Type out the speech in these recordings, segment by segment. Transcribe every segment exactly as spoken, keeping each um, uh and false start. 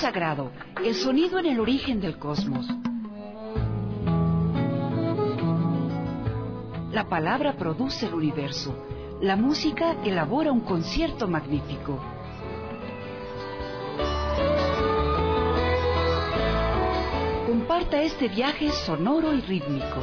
sagrado, el sonido en el origen del cosmos. La palabra produce el universo. La música elabora un concierto magnífico. Comparta este viaje sonoro y rítmico.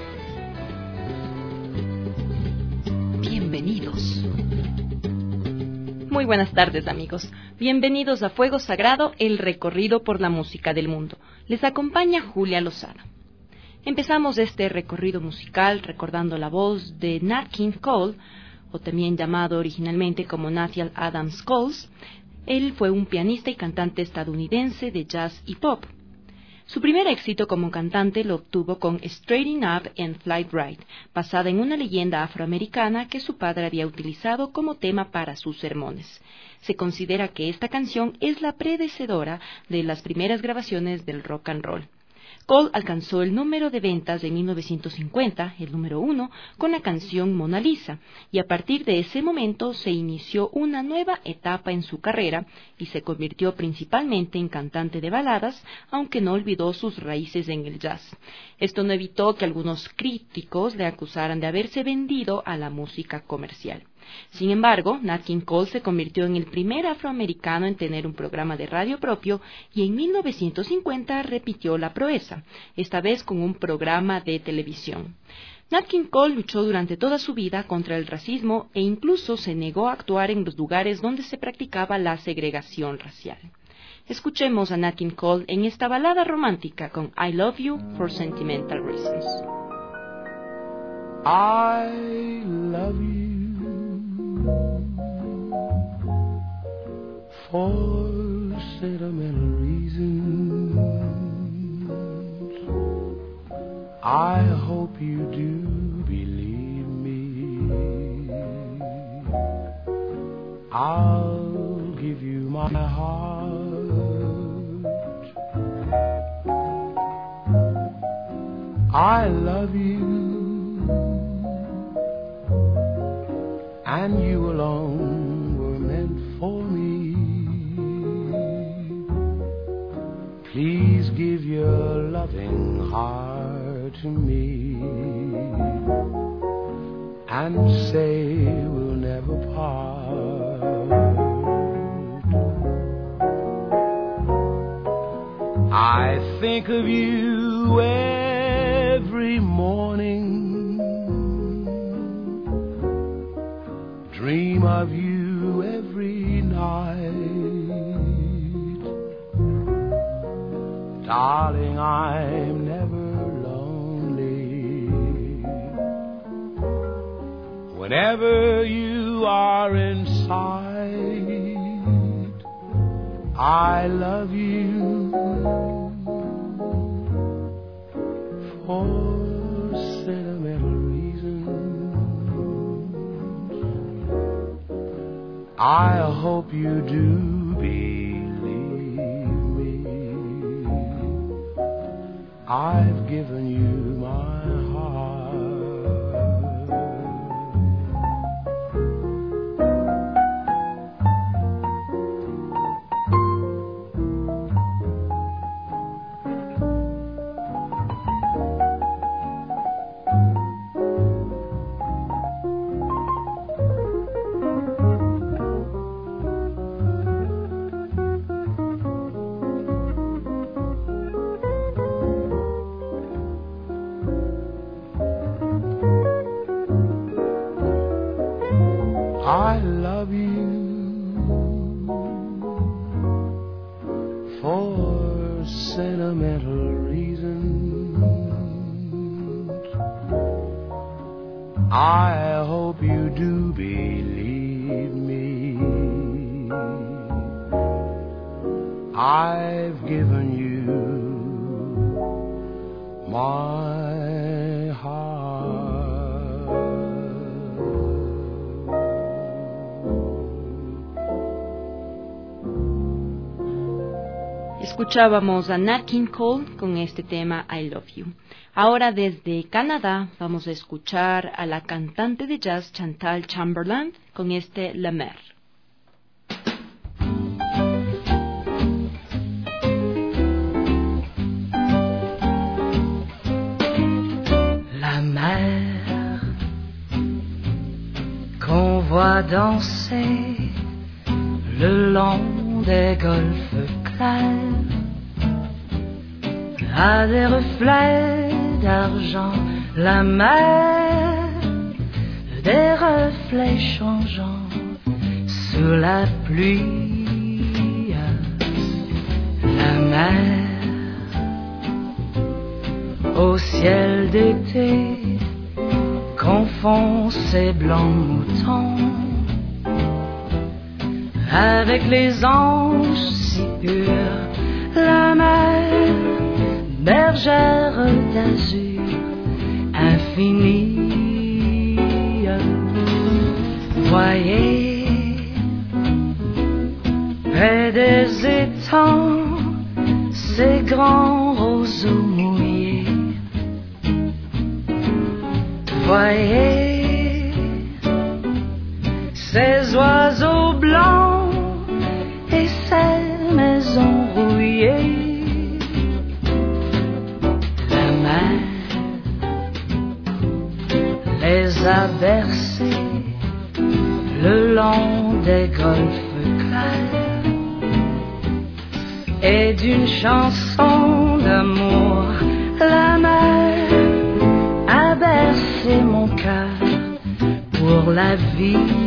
Bienvenidos. Muy buenas tardes, amigos. Bienvenidos a Fuego Sagrado, el recorrido por la música del mundo. Les acompaña Julia Lozada. Empezamos este recorrido musical recordando la voz de Nat King Cole, o también llamado originalmente como Nathaniel Adams Coles. Él fue un pianista y cantante estadounidense de jazz y pop. Su primer éxito como cantante lo obtuvo con Straighten Up and Fly Right, basada en una leyenda afroamericana que su padre había utilizado como tema para sus sermones. Se considera que esta canción es la predecesora de las primeras grabaciones del rock and roll. Cole alcanzó el número de ventas de mil novecientos cincuenta, el número uno, con la canción Mona Lisa, y a partir de ese momento se inició una nueva etapa en su carrera y se convirtió principalmente en cantante de baladas, aunque no olvidó sus raíces en el jazz. Esto no evitó que algunos críticos le acusaran de haberse vendido a la música comercial. Sin embargo, Nat King Cole se convirtió en el primer afroamericano en tener un programa de radio propio y en mil novecientos cincuenta repitió la proeza, esta vez con un programa de televisión. Nat King Cole luchó durante toda su vida contra el racismo e incluso se negó a actuar en los lugares donde se practicaba la segregación racial. Escuchemos a Nat King Cole en esta balada romántica con I Love You for Sentimental Reasons. I love you for sentimental reasons. I hope you do believe me. I'll give you my heart. I love you, and you alone were meant for me. Please give your loving heart to me and say we'll never part. I think of you every morning, dream of you every night. Darling, I'm never lonely whenever you are in sight. I love you for sentimental reasons. I hope you do believe me. I've given you my heart. I love you for sentimental reasons. I hope you do believe me. I've given you my heart. Escuchábamos a Nat King Cole con este tema I Love You. Ahora desde Canadá vamos a escuchar a la cantante de jazz Chantal Chamberlain con este La Mer. vois danser le long des golfes clairs à des reflets d'argent, la mer, des reflets changeants sous la pluie, la mer au ciel d'été confond ses blancs moutons avec les anges si purs, la mer, bergère d'azur infinie. Voyez, près des étangs, ces grands roseaux mouillés. Voyez, ces oiseaux blancs et ces maisons rouillées. La mer les a bercés le long des golfes clairs et d'une chanson d'amour, la mer a bercé mon cœur pour la vie.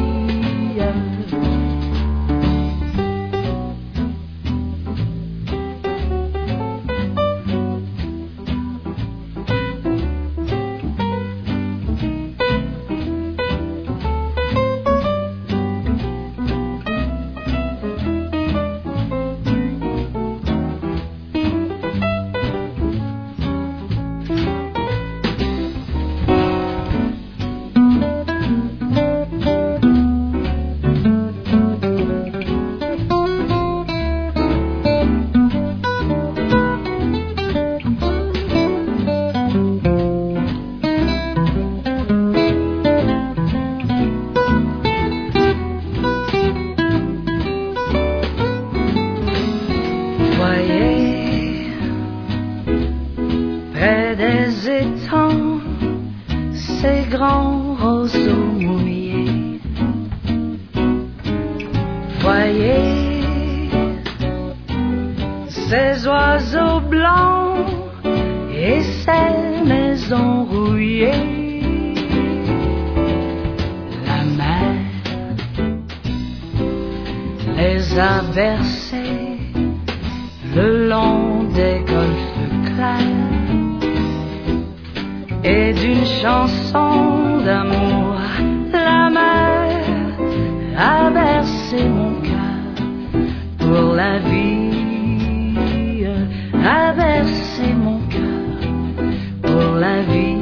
Ces oiseaux blancs et ces maisons rouillées, la mer les a bercés le long des golfes clairs et d'une chanson d'amour, la mer a bercé mon cœur pour la vie. A bercé mon cœur pour la vie.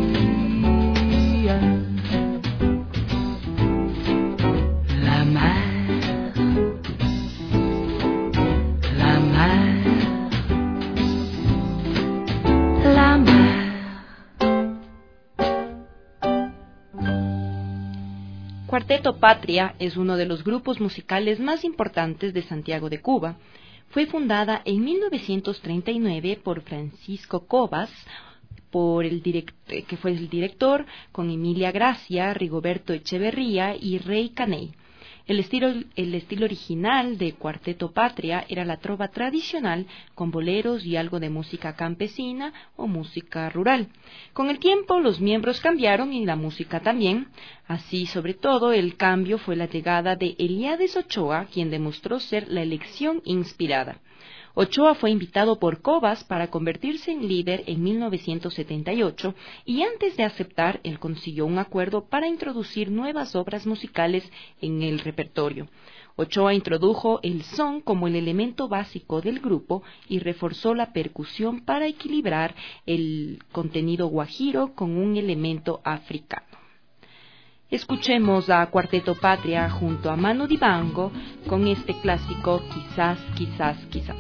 La mer, la mer, la mer. Cuarteto Patria es uno de los grupos musicales más importantes de Santiago de Cuba. Fue fundada en mil novecientos treinta y nueve por Francisco Cobas, por el direct, que fue el director, con Emilia Gracia, Rigoberto Echeverría y Rey Caney. El estilo, el estilo original de Cuarteto Patria era la trova tradicional con boleros y algo de música campesina o música rural. Con el tiempo los miembros cambiaron y la música también. Así, sobre todo, el cambio fue la llegada de Eliades Ochoa, quien demostró ser la elección inspirada. Ochoa fue invitado por Cobas para convertirse en líder en mil novecientos setenta y ocho y antes de aceptar, él consiguió un acuerdo para introducir nuevas obras musicales en el repertorio. Ochoa introdujo el son como el elemento básico del grupo y reforzó la percusión para equilibrar el contenido guajiro con un elemento africano. Escuchemos a Cuarteto Patria junto a Manu Dibango con este clásico Quizás, quizás, quizás.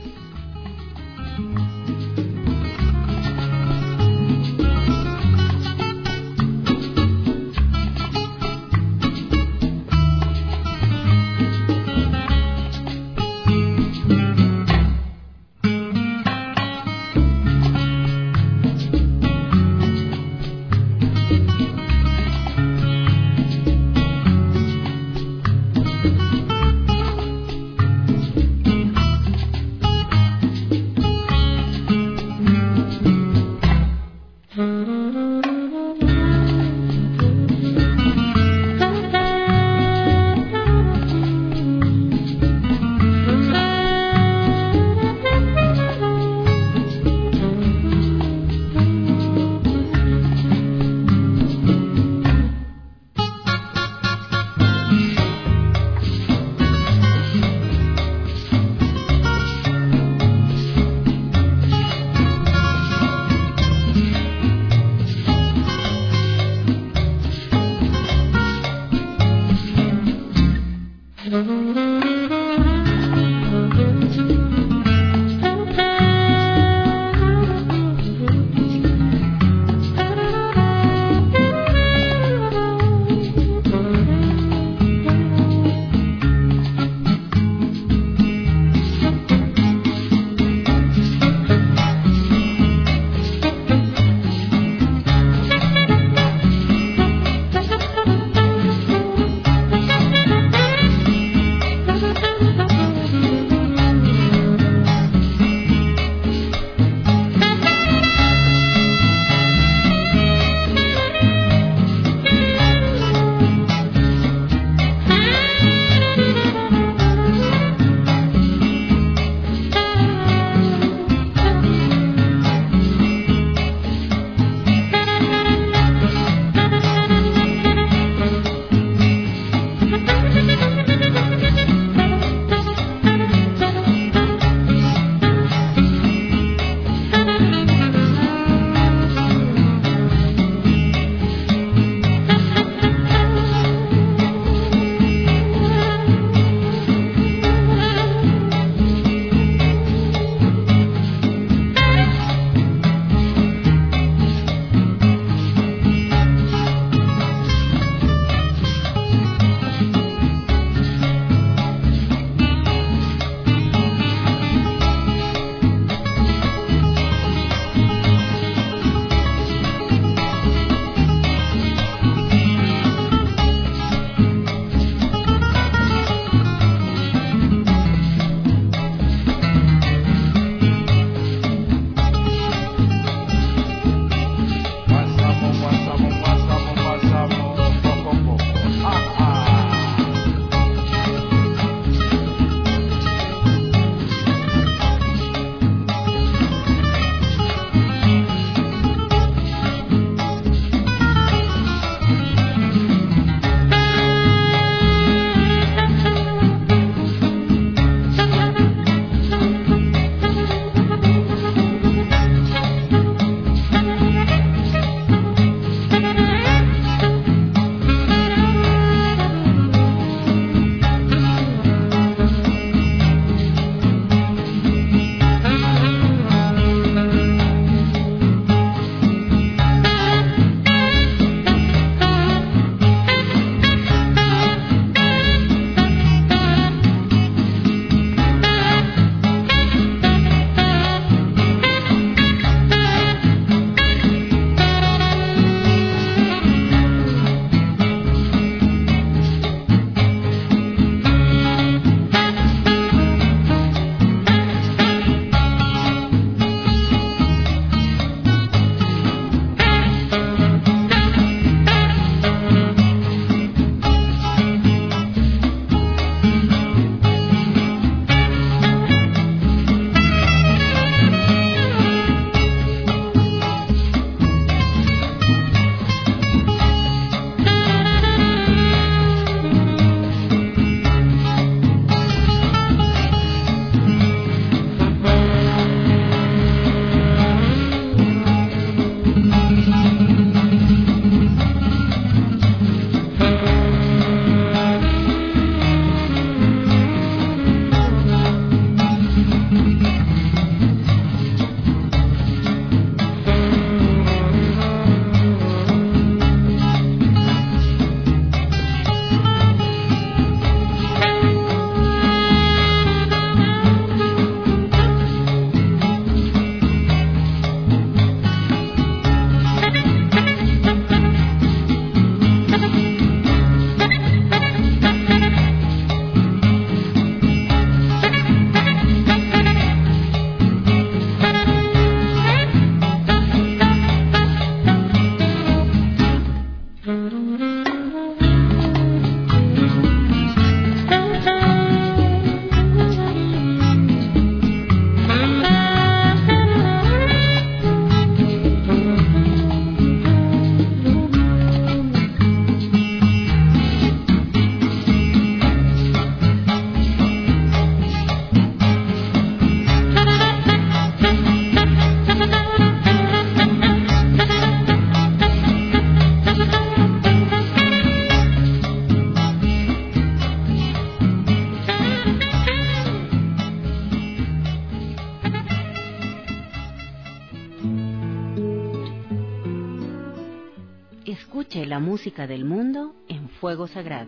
Escuche la música del mundo en Fuego Sagrado.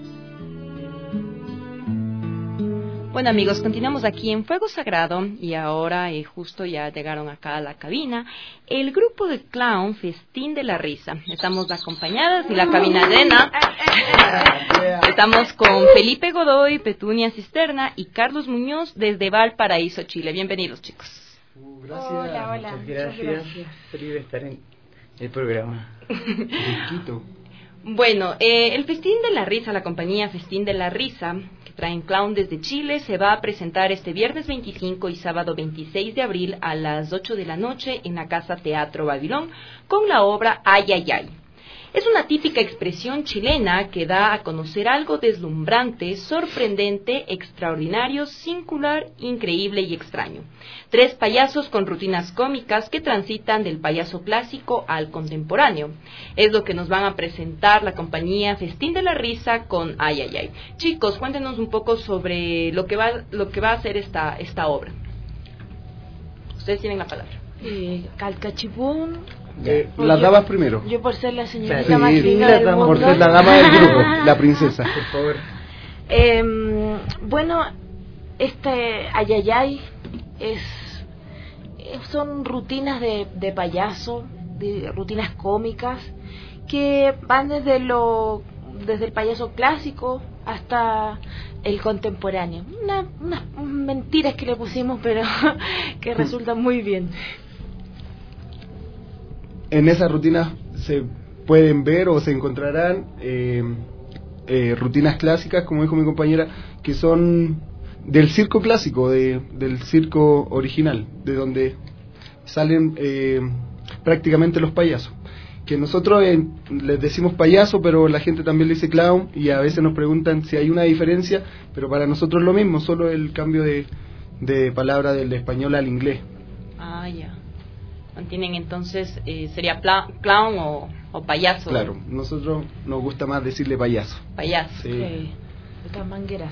Bueno amigos, continuamos aquí en Fuego Sagrado y ahora eh, justo ya llegaron acá a la cabina el grupo de clown Festín de la Risa. Estamos acompañadas y la cabina llena. Estamos con Felipe Godoy, Petunia Cisterna y Carlos Muñoz desde Valparaíso, Chile. Bienvenidos chicos. Uh, gracias. Hola, hola. Muchas gracias. gracias. Feliz de estar en el programa. Bueno, eh, el Festín de la Risa, la compañía Festín de la Risa, que traen clown desde Chile, se va a presentar este viernes veinticinco y sábado veintiséis de abril a las ocho de la noche en la Casa Teatro Babilón con la obra Ay, ay, ay. Es una típica expresión chilena que da a conocer algo deslumbrante, sorprendente, extraordinario, singular, increíble y extraño. Tres payasos con rutinas cómicas que transitan del payaso clásico al contemporáneo. Es lo que nos van a presentar la compañía Festín de la Risa con Ay, ay, ay. Chicos, cuéntenos un poco sobre lo que va, lo que va a hacer esta, esta obra. Ustedes tienen la palabra. Eh, Calcachipún. Eh, las damas primero. Yo por ser la señorita sí, más linda del mundo. Por ser la dama del grupo, la princesa, por favor. Eh, bueno, este ayayay es, son rutinas de, de payaso, de rutinas cómicas que van desde lo desde el payaso clásico hasta el contemporáneo. Una, unas mentiras que le pusimos, pero que resultan muy bien. En esas rutinas se pueden ver o se encontrarán eh, eh, rutinas clásicas, como dijo mi compañera, que son del circo clásico, de, del circo original, de donde salen eh, prácticamente los payasos. Que nosotros eh, les decimos payaso, pero la gente también le dice clown, y a veces nos preguntan si hay una diferencia, pero para nosotros es lo mismo, solo el cambio de, de palabra del español al inglés. Ah, ya. Mantienen entonces, eh, ¿sería pla- clown o, o payaso? Claro, nosotros nos gusta más decirle payaso. Payaso. Sí. Sí, estas mangueras.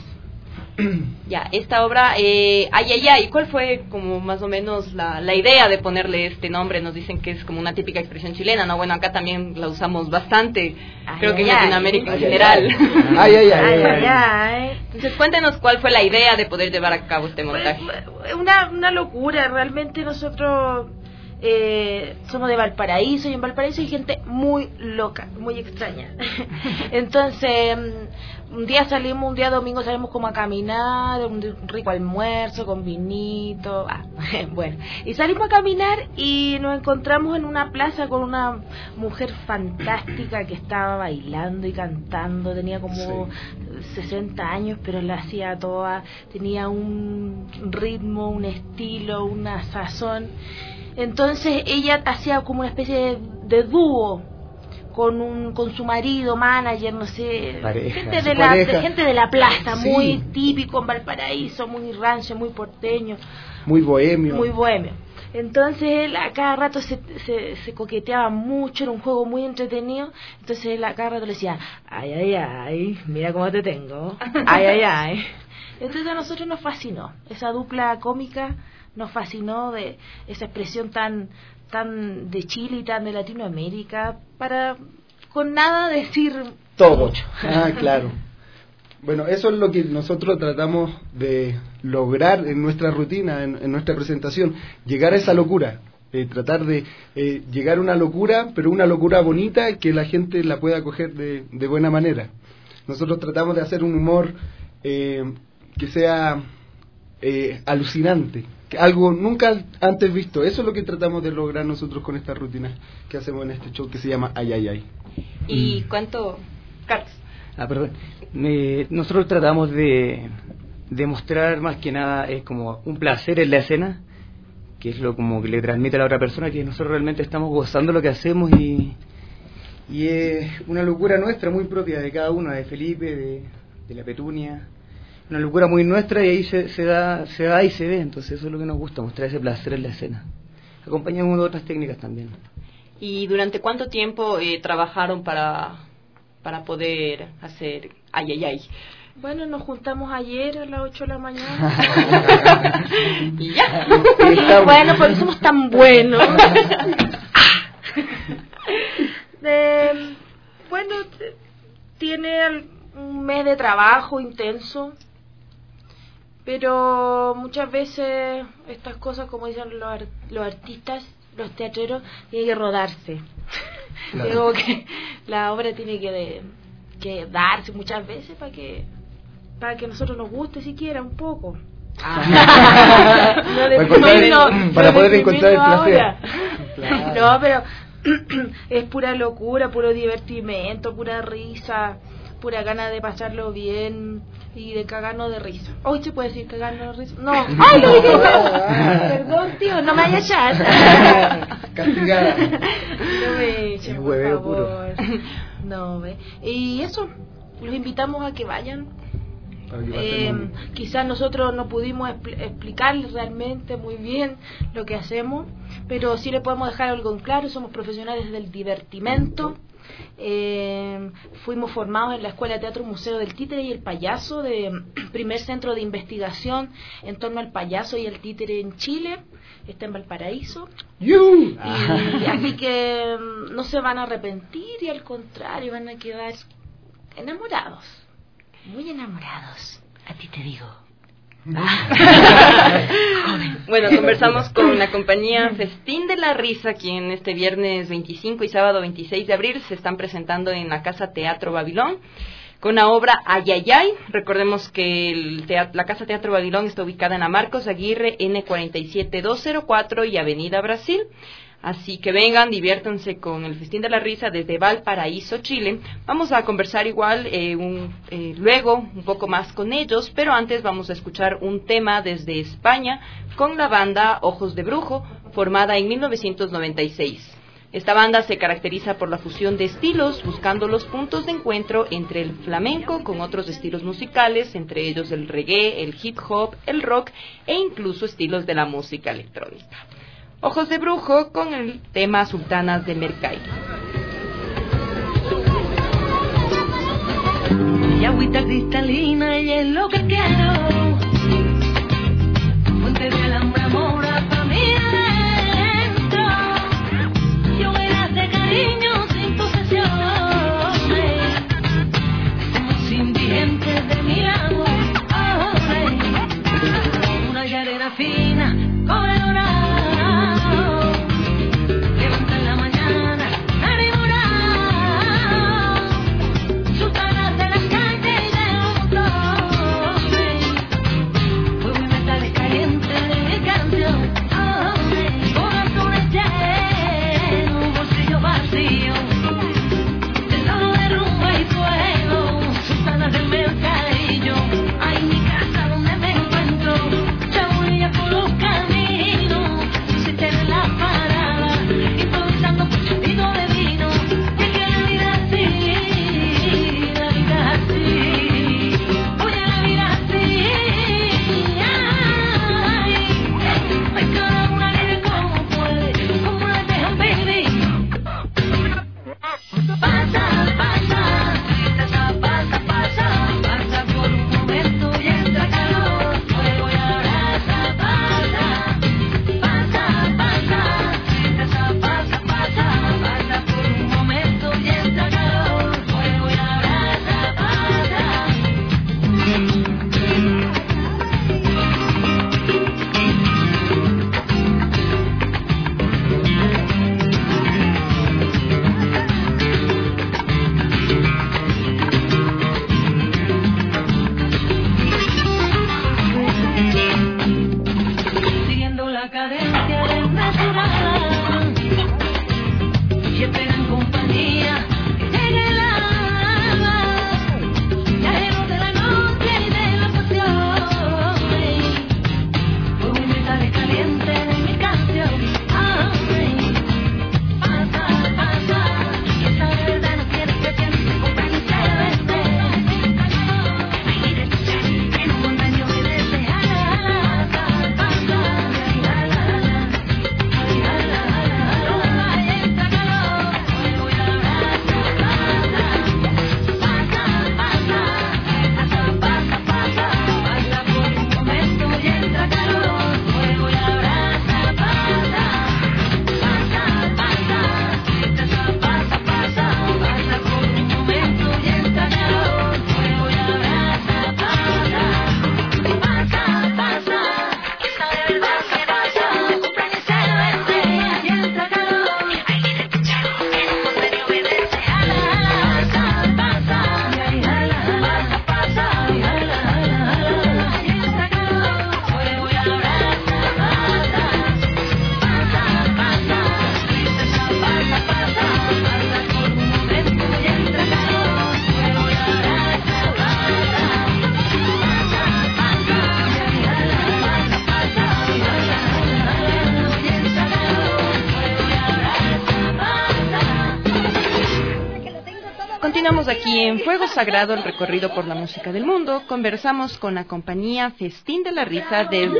Ya, esta obra, eh, ay, ay, ay, ¿cuál fue como más o menos la, la idea de ponerle este nombre? Nos dicen que es como una típica expresión chilena, ¿no? Bueno, acá también la usamos bastante, ay, creo ay, que en Latinoamérica ay, en general. Ay, ay, ay. Ay, ay, ay. Entonces, cuéntenos cuál fue la idea de poder llevar a cabo este montaje. Una, una locura, realmente nosotros eh, somos de Valparaíso y en Valparaíso hay gente muy loca, muy extraña. Entonces, un día salimos, un día domingo salimos como a caminar, un rico almuerzo con vinito, ah, bueno, y salimos a caminar y nos encontramos en una plaza con una mujer fantástica que estaba bailando y cantando, tenía como sí. sesenta años, pero la hacía toda, tenía un ritmo, un estilo, una sazón. Entonces ella hacía como una especie de, de dúo con un con su marido, manager, no sé, pareja, gente de la pareja. de, gente de la plaza, Sí. muy típico en Valparaíso, muy rancio, muy porteño, Muy bohemio. muy bohemio. Entonces él a cada rato se, se, se coqueteaba mucho, era un juego muy entretenido. Entonces él a cada rato le decía, ay, ay, ay, mira cómo te tengo, ay, ay, ay. Entonces a nosotros nos fascinó, esa dupla cómica nos fascinó, de esa expresión tan tan de Chile y tan de Latinoamérica, para con nada decir todo. Mucho. Ah, claro. Bueno, eso es lo que nosotros tratamos de lograr en nuestra rutina, en, en nuestra presentación, llegar a esa locura, eh, tratar de eh, llegar a una locura, pero una locura bonita que la gente la pueda coger de, de buena manera. Nosotros tratamos de hacer un humor eh, que sea eh, alucinante, que algo nunca antes visto. Eso es lo que tratamos de lograr nosotros con estas rutinas que hacemos en este show que se llama Ay, ay, ay. ¿Y cuánto, Carlos? Ah, perdón. Eh, nosotros tratamos de, de mostrar más que nada es como un placer en la escena, que es lo como que le transmite a la otra persona, que nosotros realmente estamos gozando lo que hacemos y, y es una locura nuestra, muy propia de cada uno, de Felipe, de, de la Petunia, una locura muy nuestra y ahí se, se da se da y se ve, entonces eso es lo que nos gusta, mostrar ese placer en la escena. Acompañamos de otras técnicas también. ¿Y durante cuánto tiempo eh, trabajaron para, para poder hacer ay, ay, ay? Bueno, nos juntamos ayer a las ocho de la mañana. Y ya. Bueno, porque somos tan buenos. De, tiene un mes de trabajo intenso, pero muchas veces estas cosas, como dicen los, art- los artistas, los teatreros, tienen que rodarse. Claro. Digo que la obra tiene que, de, que darse muchas veces para que para que a nosotros nos guste siquiera un poco. Ah. no para, no, para poder encontrar el placer. Claro. No, pero es pura locura, puro divertimento, pura risa, pura gana de pasarlo bien y de cagarnos de risa. Hoy se puede decir cagarnos de risa. No. Ay, lo dije. Perdón, tío, no me vaya a echar. Castigada. No me echen, por hueveo favor. Puro. No, ve. Y eso, los invitamos a que vayan. Eh, quizás nosotros no pudimos expl- explicarles realmente muy bien lo que hacemos, pero sí le podemos dejar algo en claro. Somos profesionales del divertimento. Eh, fuimos formados en la Escuela de Teatro Museo del Títere y el Payaso, de primer centro de investigación en torno al payaso y el títere en Chile. Está en Valparaíso. You. Y, así que no se van a arrepentir y al contrario van a quedar enamorados, muy enamorados. A ti te digo. Bueno, conversamos con la compañía Festín de la Risa, quien este viernes veinticinco y sábado veintiséis de abril se están presentando en la Casa Teatro Babilón con la obra Ayayay. Recordemos que el teatro, la Casa Teatro Babilón está ubicada en la Marcos Aguirre, N cuatro siete dos cero cuatro y Avenida Brasil. Así que vengan, diviértanse con el Festín de la Risa desde Valparaíso, Chile. Vamos a conversar igual eh, un, eh, luego un poco más con ellos, pero antes vamos a escuchar un tema desde España con la banda Ojos de Brujo, formada en mil novecientos noventa y seis. Esta banda se caracteriza por la fusión de estilos, buscando los puntos de encuentro entre el flamenco con otros estilos musicales, entre ellos el reggae, el hip hop, el rock e incluso estilos de la música electrónica. Ojos de Brujo con el tema Sultanas de Mercay. Y agüita cristalina y es lo que quiero. Fuente de alambre mora pa' mí adentro. Yo verás de cariño sin posesiones. Somos indigentes de mi agua. Oh, una llanera fina con el dorado. Fuego y metales calientes de mi canción. Continuamos aquí en Fuego Sagrado, el recorrido por la música del mundo. Conversamos con la compañía Festín de la Risa desde,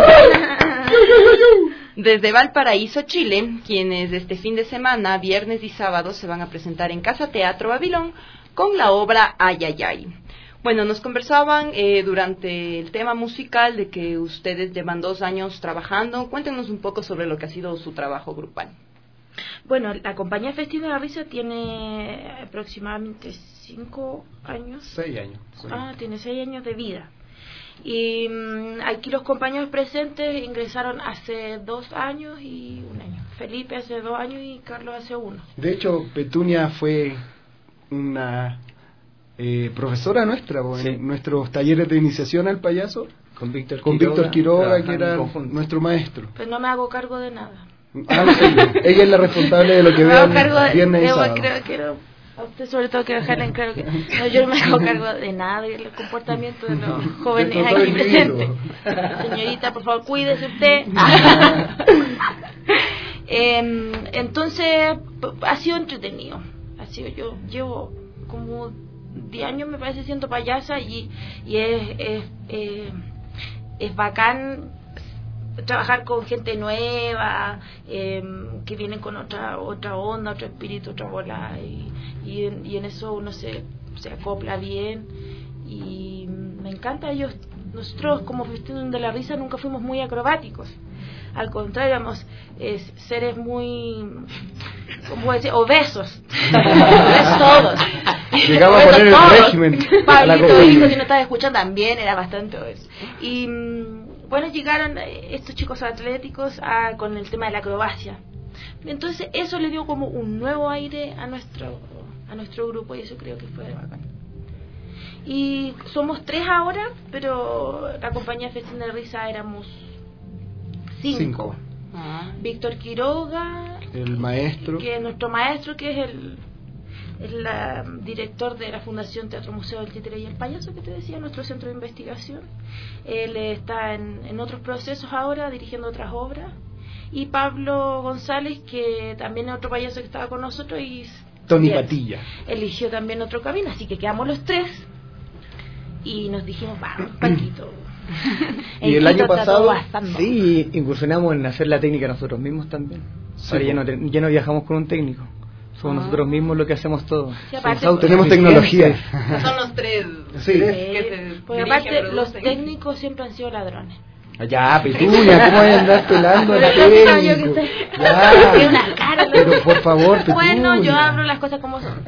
desde Valparaíso, Chile, quienes este fin de semana, viernes y sábado, se van a presentar en Casa Teatro Babilón con la obra Ay, ay, ay. Bueno, nos conversaban eh, durante el tema musical de que ustedes llevan dos años trabajando. Cuéntenos un poco sobre lo que ha sido su trabajo grupal. Bueno, la compañía Festín de la Risa tiene aproximadamente cinco años. Seis años. Ah, tiene seis años de vida. Y um, aquí los compañeros presentes ingresaron hace dos años y un año. Felipe hace dos años y Carlos hace uno. De hecho, Petunia fue una eh, profesora nuestra, sí, en nuestros talleres de iniciación al payaso. Con Víctor con Quiroga, Víctor Quiroga, que era nuestro maestro. Pues no me hago cargo de nada. Ah, no, ella, ella es la responsable de lo que vean viernes y sábado. Creo, quiero, a usted sobre todo quiero dejarle en claro que no, yo no me hago cargo de nada y el comportamiento de los jóvenes aquí presentes. Señorita, por favor, cuídese usted. eh, entonces, ha sido entretenido. Ha sido, yo llevo como diez años, me parece, siendo payasa y, y es, es, eh, es bacán trabajar con gente nueva, eh, que vienen con otra otra onda, otro espíritu, otra bola, y, y, en, y en eso uno se, se acopla bien y me encanta. Ellos, nosotros como Festín de la Risa nunca fuimos muy acrobáticos, al contrario, éramos eh, seres muy, ¿cómo decir?, obesos. Obesos todos. Llegaba a poner el régimen. Pablito dijo, si no estaba escuchando, también era bastante obeso. Y bueno, llegaron estos chicos atléticos a, con el tema de la acrobacia. Entonces eso le dio como un nuevo aire a nuestro a nuestro grupo y eso creo que fue bacán. Y somos tres ahora, pero la compañía Festín de Risa éramos cinco. cinco. Ah. Víctor Quiroga, el maestro, que es nuestro maestro, que es el es la director de la Fundación Teatro Museo del Títere y el Payaso, que te decía, nuestro centro de investigación. Él está en, en otros procesos ahora, dirigiendo otras obras. Y Pablo González, que también es otro payaso que estaba con nosotros, y Tony Patilla eligió también otro camino, así que quedamos los tres y nos dijimos, vamos, Paquito. Y el año pasado sí, incursionamos en hacer la técnica nosotros mismos también. Sí, ahora ya no, ya no viajamos con un técnico. Somos ah. nosotros mismos lo que hacemos todo. Sí, aparte, tenemos tecnología. Son los tres. Sí. Tres que se porque aparte los técnicos siempre han sido ladrones. Ya, Petunia, ¿cómo voy a andar pelando al técnico? Ya, tiene una cara, ¿no? Pero por favor, Petunia. Bueno, yo hablo las cosas como son.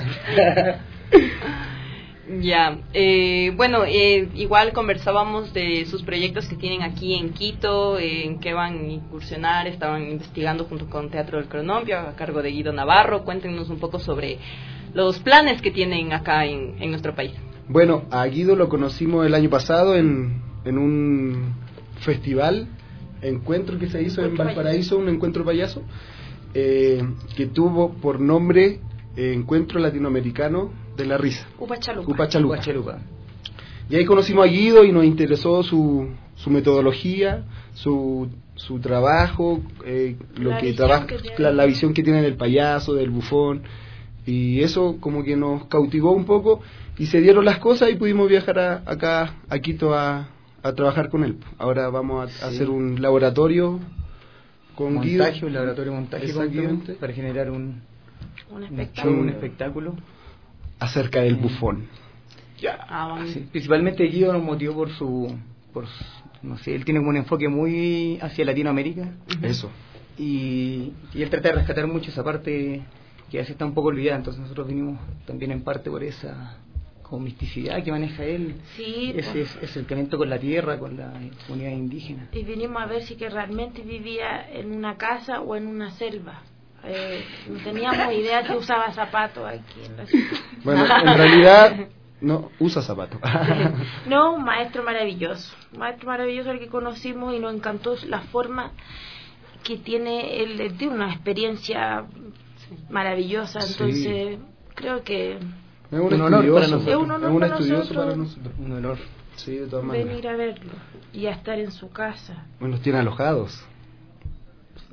Ya, eh, bueno, eh, igual conversábamos de sus proyectos que tienen aquí en Quito, eh, en qué van a incursionar. Estaban investigando junto con Teatro del Cronompio a cargo de Guido Navarro. Cuéntenos un poco sobre los planes que tienen acá en, en nuestro país. Bueno, a Guido lo conocimos el año pasado en, en un festival, encuentro que se hizo en Valparaíso, un encuentro payaso, eh, que tuvo por nombre eh, Encuentro Latinoamericano de la Risa. Upachalupa. Upachalupa. Upachalupa. Y ahí conocimos a Guido y nos interesó su, su metodología, su, su trabajo, eh, lo la que trabaja, que la, la visión que tiene del payaso, del bufón, y eso como que nos cautivó un poco y se dieron las cosas y pudimos viajar a, acá a Quito a, a trabajar con él. Ahora vamos a, sí. a hacer un laboratorio con montaje, Guido. Un laboratorio montaje con Guido para generar un, un espectáculo. Un, un espectáculo acerca del bufón. Ya. Ah, sí. Principalmente Guido nos motivó por su, por su, no sé, él tiene como un enfoque muy hacia Latinoamérica. Uh-huh. Eso. Y, y él trata de rescatar mucho esa parte que a veces está un poco olvidada, entonces nosotros vinimos también en parte por esa como misticidad que maneja él, sí, ese pues, es, acercamiento con la tierra, con la comunidad indígena. Y vinimos a ver si que realmente vivía en una casa o en una selva. Eh, no teníamos idea que usaba zapatos aquí en la ciudad. Bueno, en realidad no usa zapatos. No, un maestro maravilloso, un maestro maravilloso el que conocimos y nos encantó la forma que tiene él, él tiene una experiencia maravillosa, entonces sí. Creo que es un, un honor para nosotros. Es un honor es un para, estudioso nosotros. para nosotros. Un honor. Sí, de todas maneras. Venir a verlo y a estar en su casa. Bueno, nos tiene alojados.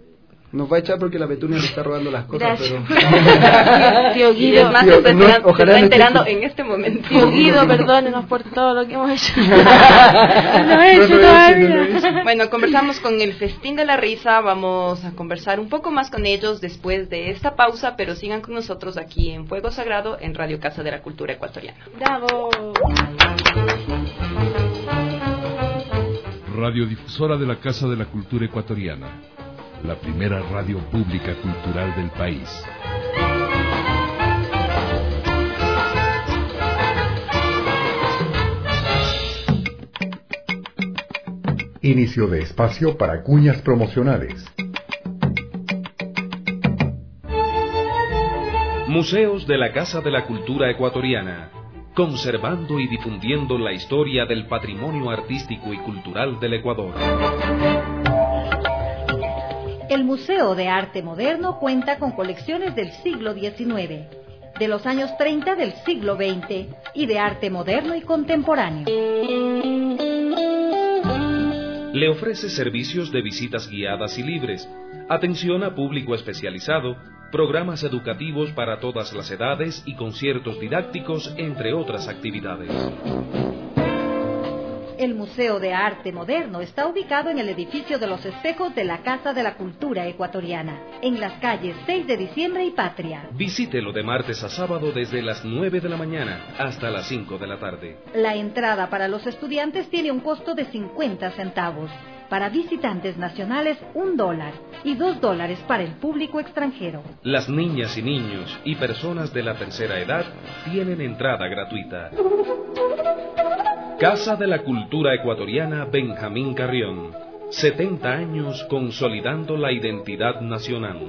Nos va a echar porque la Petunia le está robando las cosas. Gracias. Pero... Tío Y Guido, es más, Tío, se está no, enterando, se ojalá está no enterando esté- en este momento. tío Guido, perdónenos por todo lo que hemos hecho. No no he lo he hecho hecho, todavía. no lo he hecho. Bueno, conversamos con el Festín de la Risa, vamos a conversar un poco más con ellos después de esta pausa, pero sigan con nosotros aquí en Fuego Sagrado en Radio Casa de la Cultura Ecuatoriana. Bravo. Radiodifusora de la Casa de la Cultura Ecuatoriana, la primera radio pública cultural del país. Inicio de espacio para cuñas promocionales. Museos de la Casa de la Cultura Ecuatoriana, conservando y difundiendo la historia del patrimonio artístico y cultural del Ecuador. El Museo de Arte Moderno cuenta con colecciones del siglo diecinueve, de los años treinta del siglo veinte y de arte moderno y contemporáneo. Le ofrece servicios de visitas guiadas y libres, atención a público especializado, programas educativos para todas las edades y conciertos didácticos, entre otras actividades. El Museo de Arte Moderno está ubicado en el edificio de los espejos de la Casa de la Cultura Ecuatoriana, en las calles seis de diciembre y Patria. Visítelo de martes a sábado desde las nueve de la mañana hasta las cinco de la tarde. La entrada para los estudiantes tiene un costo de cincuenta centavos, para visitantes nacionales un dólar y dos dólares para el público extranjero. Las niñas y niños y personas de la tercera edad tienen entrada gratuita. Casa de la Cultura Ecuatoriana Benjamín Carrión, setenta años consolidando la identidad nacional.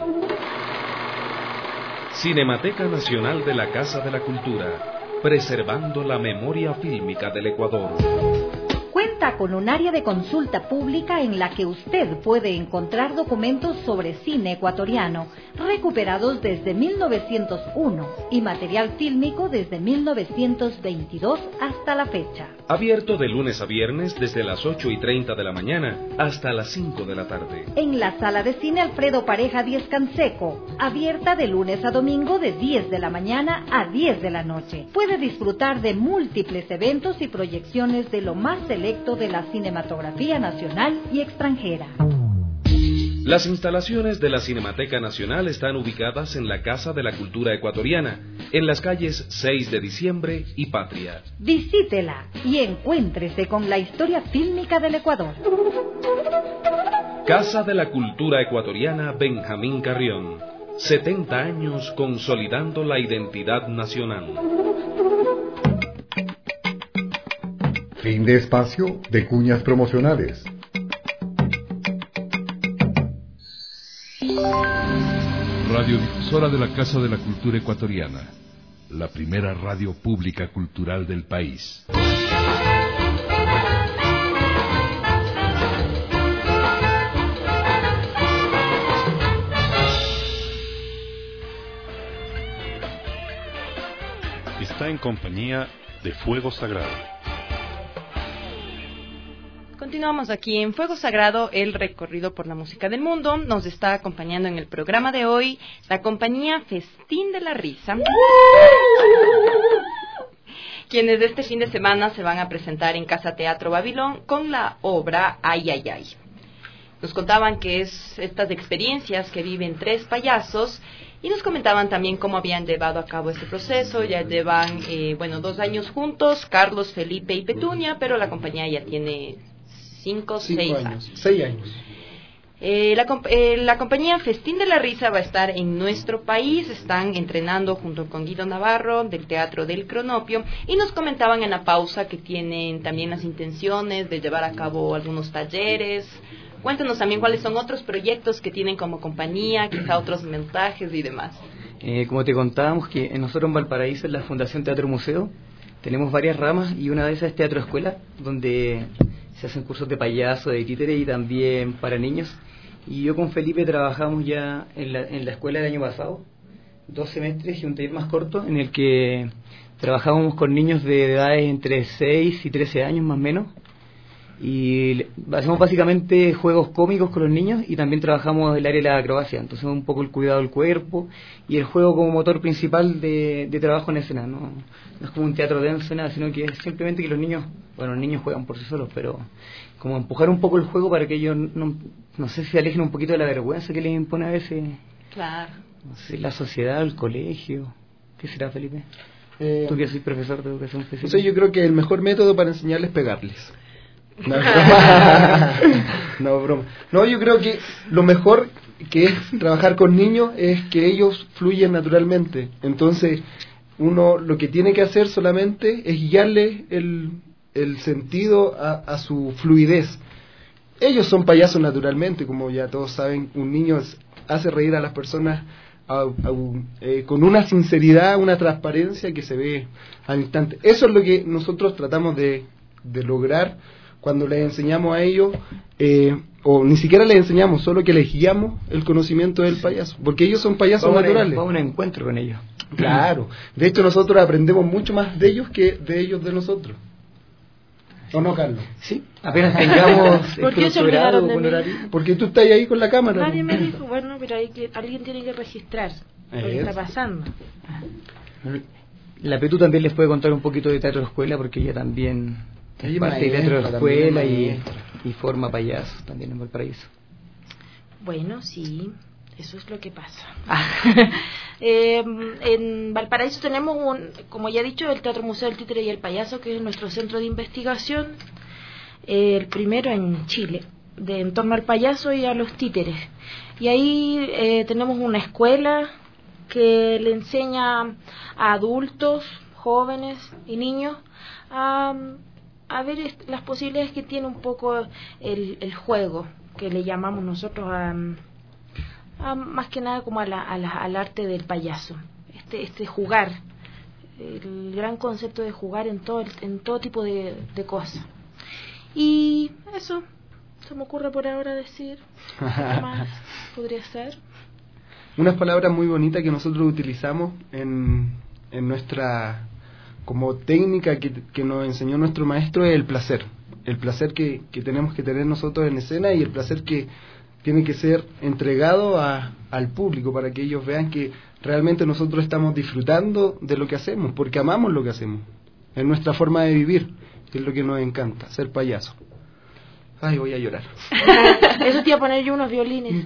Cinemateca Nacional de la Casa de la Cultura, preservando la memoria fílmica del Ecuador. Cuenta con un área de consulta pública en la que usted puede encontrar documentos sobre cine ecuatoriano recuperados desde mil novecientos uno y material fílmico desde mil novecientos veintidós hasta la fecha. Abierto de lunes a viernes desde las ocho y treinta de la mañana hasta las cinco de la tarde. En la sala de cine Alfredo Pareja Díez Canseco, abierta de lunes a domingo de diez de la mañana a diez de la noche. Puede disfrutar de múltiples eventos y proyecciones de lo más selecto de la cinematografía nacional y extranjera. Las instalaciones de la Cinemateca Nacional están ubicadas en la Casa de la Cultura Ecuatoriana, en las calles seis de diciembre y Patria. Visítela y encuéntrese con la historia fílmica del Ecuador. Casa de la Cultura Ecuatoriana Benjamín Carrión, setenta años consolidando la identidad nacional. Fin de espacio de cuñas promocionales. Radiodifusora de la Casa de la Cultura Ecuatoriana, la primera radio pública cultural del país. Está en compañía de Fuego Sagrado. Continuamos aquí en Fuego Sagrado, el recorrido por la música del mundo. Nos está acompañando en el programa de hoy la compañía Festín de la Risa, quienes este fin de semana se van a presentar en Casa Teatro Babilón con la obra Ay, ay, ay. Nos contaban que es estas experiencias que viven tres payasos y nos comentaban también cómo habían llevado a cabo este proceso. Ya llevan, eh, bueno, dos años juntos, Carlos, Felipe y Petunia, pero la compañía ya tiene cinco, Cinco seis años. años. Seis años. Eh, la, eh, la compañía Festín de la Risa va a estar en nuestro país, están entrenando junto con Guido Navarro del Teatro del Cronopio y nos comentaban en la pausa que tienen también las intenciones de llevar a cabo algunos talleres. Cuéntanos también cuáles son otros proyectos que tienen como compañía, quizá otros montajes y demás. Eh, como te contábamos, que nosotros en Valparaíso, en la Fundación Teatro Museo, tenemos varias ramas y una de esas es Teatro Escuela, donde se hacen cursos de payaso, de títere y también para niños. Y yo con Felipe trabajamos ya en la, en la escuela el año pasado, dos semestres y un taller más corto, en el que trabajábamos con niños de edades entre seis y trece años más o menos. Y le- hacemos básicamente juegos cómicos con los niños y también trabajamos el área de la acrobacia, entonces un poco el cuidado del cuerpo y el juego como motor principal de, de trabajo en escena, ¿no? No es como un teatro denso, nada, sino que es simplemente que los niños, bueno, los niños juegan por sí solos, pero como empujar un poco el juego para que ellos, no, no sé, si se alejen un poquito de la vergüenza que les impone a veces, Claro. no sé, la sociedad, el colegio. ¿Qué será, Felipe? Eh, Tú que soy profesor de educación física. Entonces yo creo que el mejor método para enseñarles es pegarles. No, es broma. No, broma. No, yo creo que lo mejor que es trabajar con niños es que ellos fluyen naturalmente. Entonces, uno lo que tiene que hacer solamente es guiarle el, el sentido a, a su fluidez. Ellos son payasos naturalmente, como ya todos saben, un niño hace reír a las personas a, a, eh, con una sinceridad, una transparencia que se ve al instante. Eso es lo que nosotros tratamos de, de lograr cuando les enseñamos a ellos, eh, o ni siquiera les enseñamos, solo que les guiamos el conocimiento del payaso, porque ellos son payasos Vamos a- naturales. vamos a un encuentro con ellos. Claro, de hecho nosotros aprendemos mucho más de ellos que de ellos de nosotros. ¿O no, Carlos? Sí, apenas tengamos ¿Por qué se olvidaron de mí? Porque tú estás ahí con la cámara. Nadie me dijo, bueno, pero hay que, alguien tiene que registrar lo que Eso. está pasando. La Petu también les puede contar un poquito de teatro de escuela, porque ella también es Ella es parte de teatro de maestra, escuela también y, es maestra. y forma payasos también en Valparaíso. Bueno, sí, eso es lo que pasa. Eh, en Valparaíso tenemos, un, como ya he dicho, el Teatro Museo del Títere y el Payaso, que es nuestro centro de investigación, eh, el primero en Chile, de en torno al payaso y a los títeres. Y ahí eh, tenemos una escuela que le enseña a adultos, jóvenes y niños a, a ver est- las posibilidades que tiene un poco el, el juego, que le llamamos nosotros a, a más que nada como a la, a la- al arte del payaso, este, este jugar, el gran concepto de jugar en todo, el- en todo tipo de, de cosas. Y eso se me ocurre por ahora decir. ¿Qué más podría ser? Unas palabras muy bonitas que nosotros utilizamos en, en nuestra como técnica que, que nos enseñó nuestro maestro es el placer. El placer que, que tenemos que tener nosotros en escena y el placer que tiene que ser entregado a, al público para que ellos vean que realmente nosotros estamos disfrutando de lo que hacemos, porque amamos lo que hacemos. Es nuestra forma de vivir, que es lo que nos encanta, ser payaso. Ay, voy a llorar. Eso te iba a poner yo unos violines.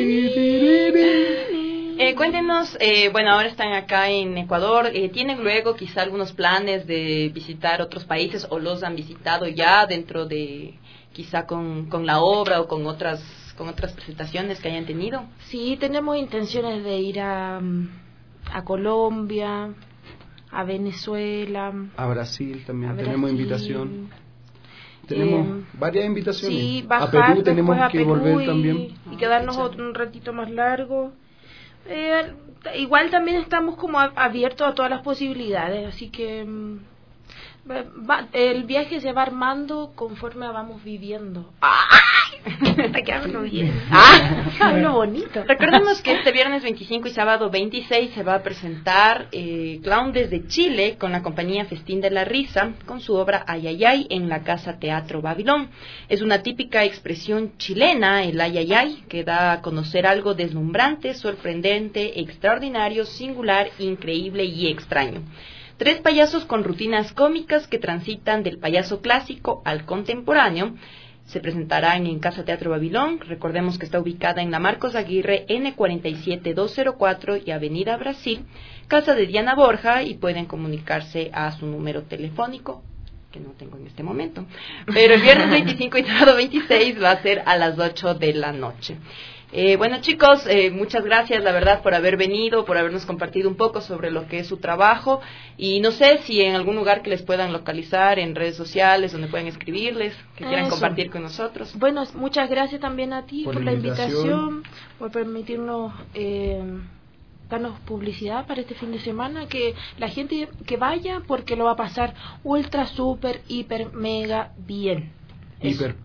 Eh, cuéntenos, eh, bueno, ahora están acá en Ecuador, eh, ¿tienen luego quizá algunos planes de visitar otros países o los han visitado ya dentro de, quizá con, con la obra o con otras, con otras presentaciones que hayan tenido? Sí, tenemos intenciones de ir a, mm, a Colombia, a Venezuela, A Brasil también a tenemos Brasil. invitación. Tenemos Eh, varias invitaciones. Sí, a bajar Perú tenemos después a que Perú volver y, también. y quedarnos otro- un ratito más largo. Eh, igual también estamos como a- abiertos a todas las posibilidades, así que mm, va- va- el viaje se va armando conforme vamos viviendo. Hasta que hablo bien. ¡Ah! Hablo bonito. Recordemos que este viernes veinticinco y sábado veintiséis se va a presentar eh, Clown desde Chile con la compañía Festín de la Risa con su obra Ayayay en la Casa Teatro Babilón. Es una típica expresión chilena, el Ayayay, que da a conocer algo deslumbrante, sorprendente, extraordinario, singular, increíble y extraño. Tres payasos con rutinas cómicas que transitan del payaso clásico al contemporáneo. Se presentarán en Casa Teatro Babilón. Recordemos que está ubicada en la Marcos Aguirre N cuatro siete dos cero cuatro y Avenida Brasil, casa de Diana Borja, y pueden comunicarse a su número telefónico, que no tengo en este momento. Pero el viernes veinticinco y sábado veintiséis va a ser a las ocho de la noche. Eh, bueno, chicos, eh, muchas gracias, la verdad, por haber venido, por habernos compartido un poco sobre lo que es su trabajo. Y no sé si en algún lugar que les puedan localizar, en redes sociales, donde puedan escribirles, que quieran Eso. compartir con nosotros. Bueno, muchas gracias también a ti Por por, la la invitación. invitación, por permitirnos eh, darnos publicidad para este fin de semana, que la gente que vaya porque lo va a pasar ultra, super, hiper, mega bien. Eso. Hiper.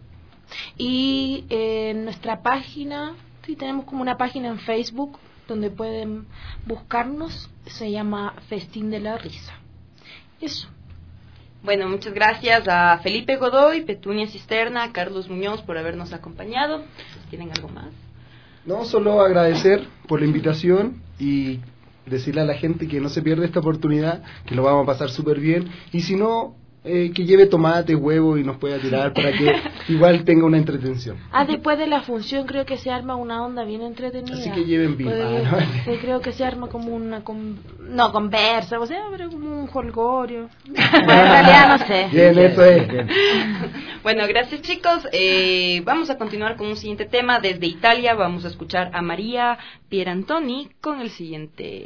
Y eh, en nuestra página, sí, tenemos como una página en Facebook donde pueden buscarnos, se llama Festín de la Risa. Eso. Bueno, muchas gracias a Felipe Godoy, Petunia Cisterna, Carlos Muñoz por habernos acompañado. ¿Tienen algo más? No, solo agradecer por la invitación y decirle a la gente que no se pierda esta oportunidad, que lo vamos a pasar súper bien, y si no, eh, que lleve tomate, huevo y nos pueda tirar para que igual tenga una entretención. Ah, después de la función creo que se arma una onda bien entretenida. Así que lleven vino. Pues, ah, ¿no? sí, creo que se arma como una, con, no, conversa, o sea, pero como un jolgorio. Bueno, en realidad no sé. Bien, eso es. Bien. Bueno, gracias chicos. Eh, vamos a continuar con un siguiente tema. Desde Italia vamos a escuchar a María Pierantoni con el siguiente.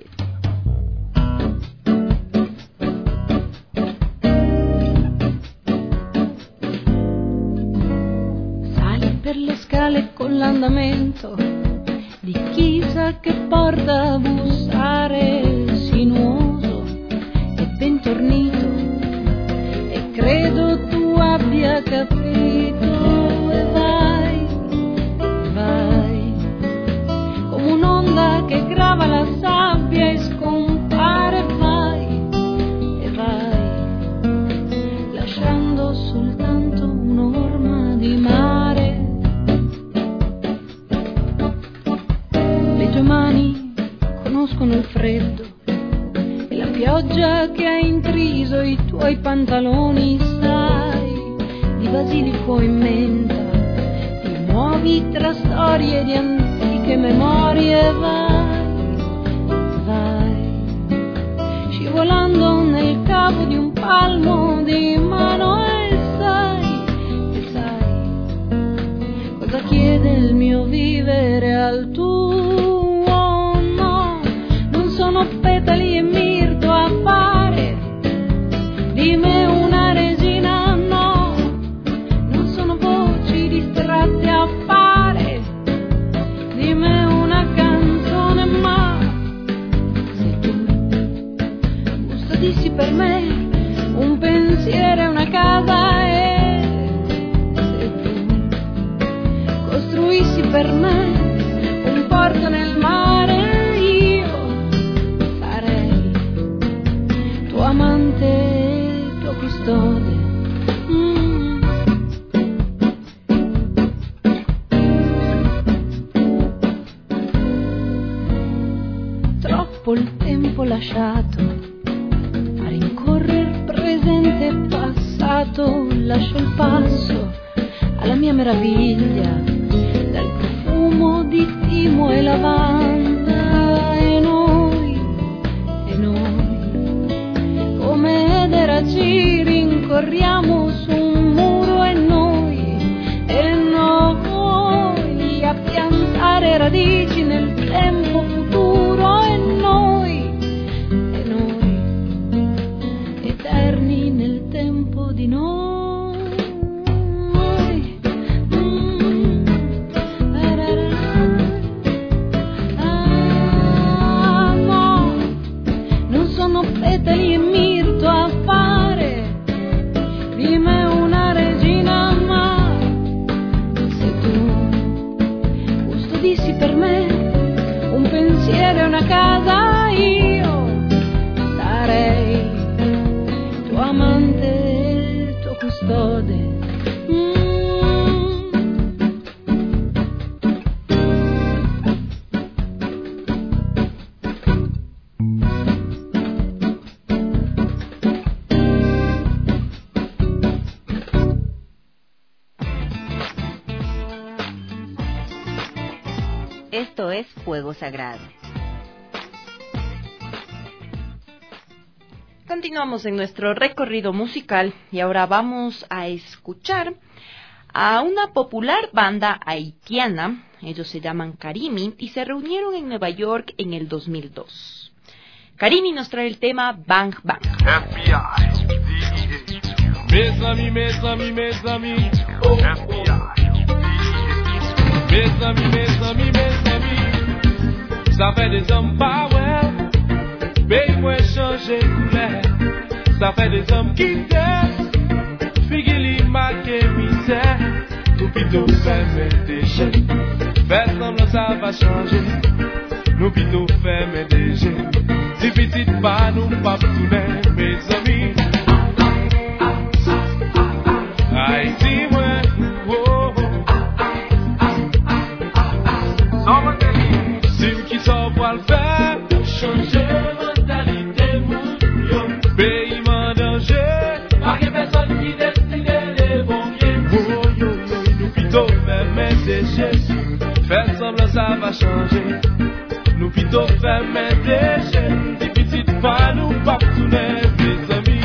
Per le scale con l'andamento di chissà che porta a bussare sinuoso e ben tornito, e credo tu abbia capito, e vai, vai come un'onda che grava la sabbia e scompare, vai, e vai lasciando soltanto un'orma di mare. Le tue mani conoscono il freddo e la pioggia che ha intriso i tuoi pantaloni, sai, di basilico in menta, ti muovi tra storie di antiche memorie, vai, vai, scivolando nel cavo di un palmo di mano, e sai, e sai, cosa chiede il mio vivere al tuo. Sono petali e mirto a fare di me una regina, no, non sono voci distratte a fare di me una canzone, ma se tu custodissi per me un pensiero e una casa, e se tu costruissi per me un porto nel mare, amante, tuo custode. Mm. Troppo il tempo lasciato a rincorrere presente e passato, lascio il passo alla mia meraviglia dal profumo di timo e lavanda, e noi, e noi come edera ci rincorriamo su un muro, e noi, e noi a piantare radici nel tempo futuro, e noi, e noi eterni nel tempo di noi. Ah, no, non sono petali e mirto a fare di me una regina, ma se tu custodissi per me un pensiero e una casa, io sarei tuo amante, tuo custode. Esto es Fuego Sagrado. Continuamos en nuestro recorrido musical y ahora vamos a escuchar a una popular banda haitiana. Ellos se llaman Karimi y se reunieron en Nueva York en el dos mil dos. Karimi nos trae el tema Bang Bang. F B I, mes amis, mes amis, mes amis, oh, F B I. Mes amis, mes amis, mes amis, ça fait des hommes pas ouais, pays moi changer couleur, ça fait des hommes qui t'aiment, figili marqué misère, tout plutôt fait mes déchets, fait semblant ça va changer, nous plutôt fait mes déchets, si petite pas nous pas tourner, mes amis. déchets. Faire semblant ça va changer. Nous plutôt faire mes déchets. Des petites pas nous pas tourner des amis.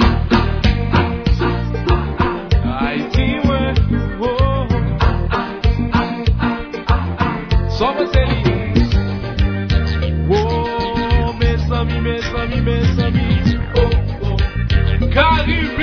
Haïti, ouais, oh. Sommes sérieux. Oh, mes amis, mes amis, mes amis. Oh, oh. Caribé.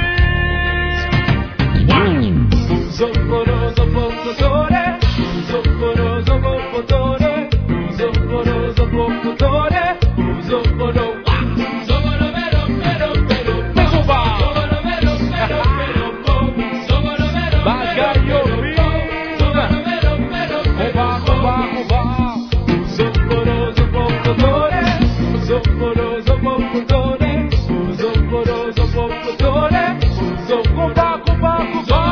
Zoporo, zopo, fotore. Zoporo, zopo, fotore. Zoporo, zopo, fotore. Zoporo, wa. Zoporo, vero, vero, vero. Mekoba. Zoporo, vero, vero, vero, bo. Zoporo, vero, bagayo, Zoporo, vero, vero, oba, oba, oba. Zoporo, zopo, fotore. Zoporo, zopo, fotore. Zoporo, zopo, fotore. Zokoba, koba, koba.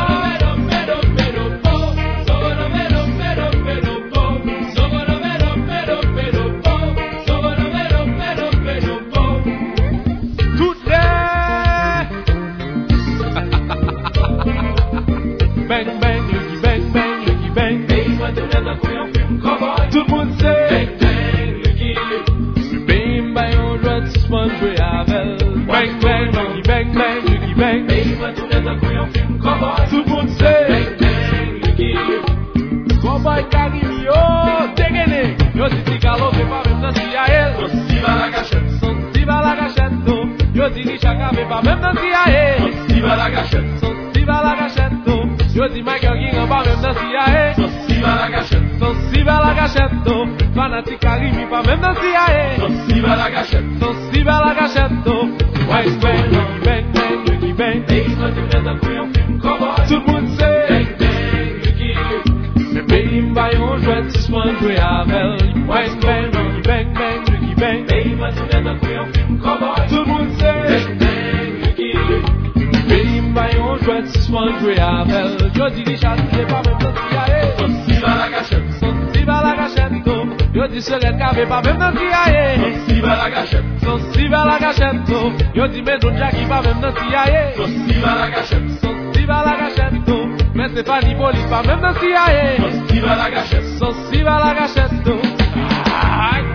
Tout le monde sait bang bang, le bang bang, on doit suspendre Avel. Bang bang, bang bang bang, le bang bang, tout le monde sait bang bang, le cowboy Caribio, dégainé. Yo si calor, fais pas même dans si à elle. Yo si va la gâchette, son si va la gâchette. Yo si Richaka, fais pas même dans si à elle. Yo si va la gâchette, son si va la gâchette. Yo si Michael King, pas même dans si à elle. Yo si va la gâchette. Sensiva la gâchette, fanatique Carimi, pas même dans C I A. Sensiva la gâchette, sensiva la gâchette. Bang bang, bang bang, Lucky bang. Tout le monde sait bang bang, Lucky. Mais baby, m'baille on jouette, si soin de jouer avec. Bang bang, Lucky bang bang, Lucky bang. Tout le monde sait bang bang, Lucky. Baby, m'baille on jouette, si soin de jouer avec. Yo dis Richard, c'est pas même dans C I A. Sensiva la gâchette. Yo di seret kave pa mèm nan C I A. Sensiva la gâchette. Sensiva la gâchette. Yo di Medon Jackie pa mèm nan C I A. Sensiva la gâchette. Sensiva la gâchette. Mais Stéphanie Police pa mèm nan C I A. Sensiva la gâchette. Sensiva la gâchette. Ay,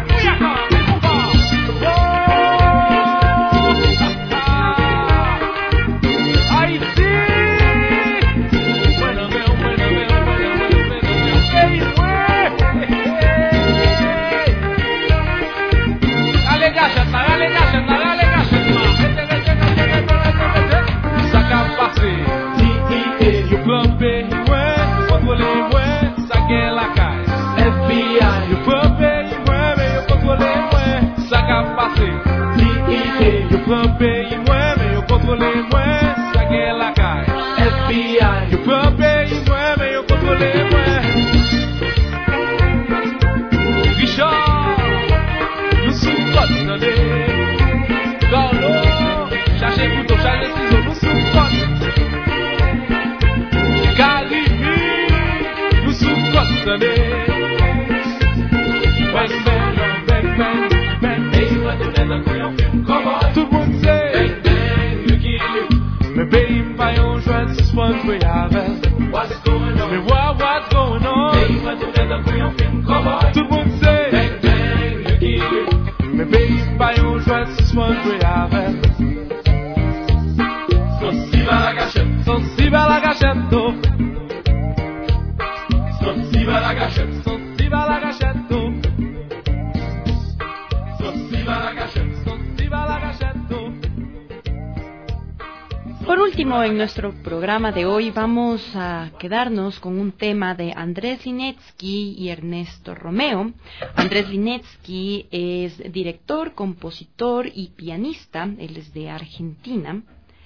Por último, en nuestro programa de hoy vamos a quedarnos con un tema de Andrés Linetsky y Ernesto Romeo. Andrés Linetsky es director, compositor y pianista, él es de Argentina,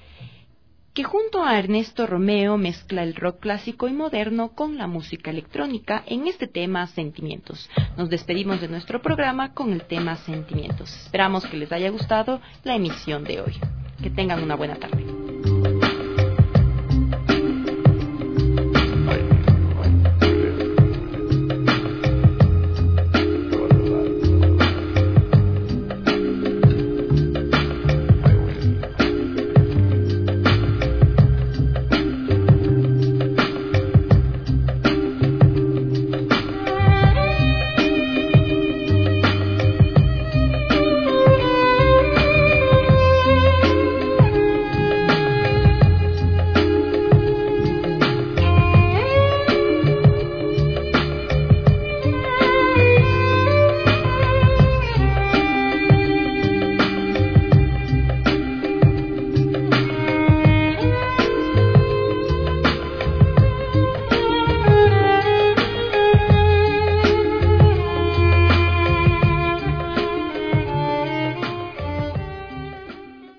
que junto a Ernesto Romeo mezcla el rock clásico y moderno con la música electrónica en este tema Sentimientos. Nos despedimos de nuestro programa con el tema Sentimientos. Esperamos que les haya gustado la emisión de hoy. Que tengan una buena tarde.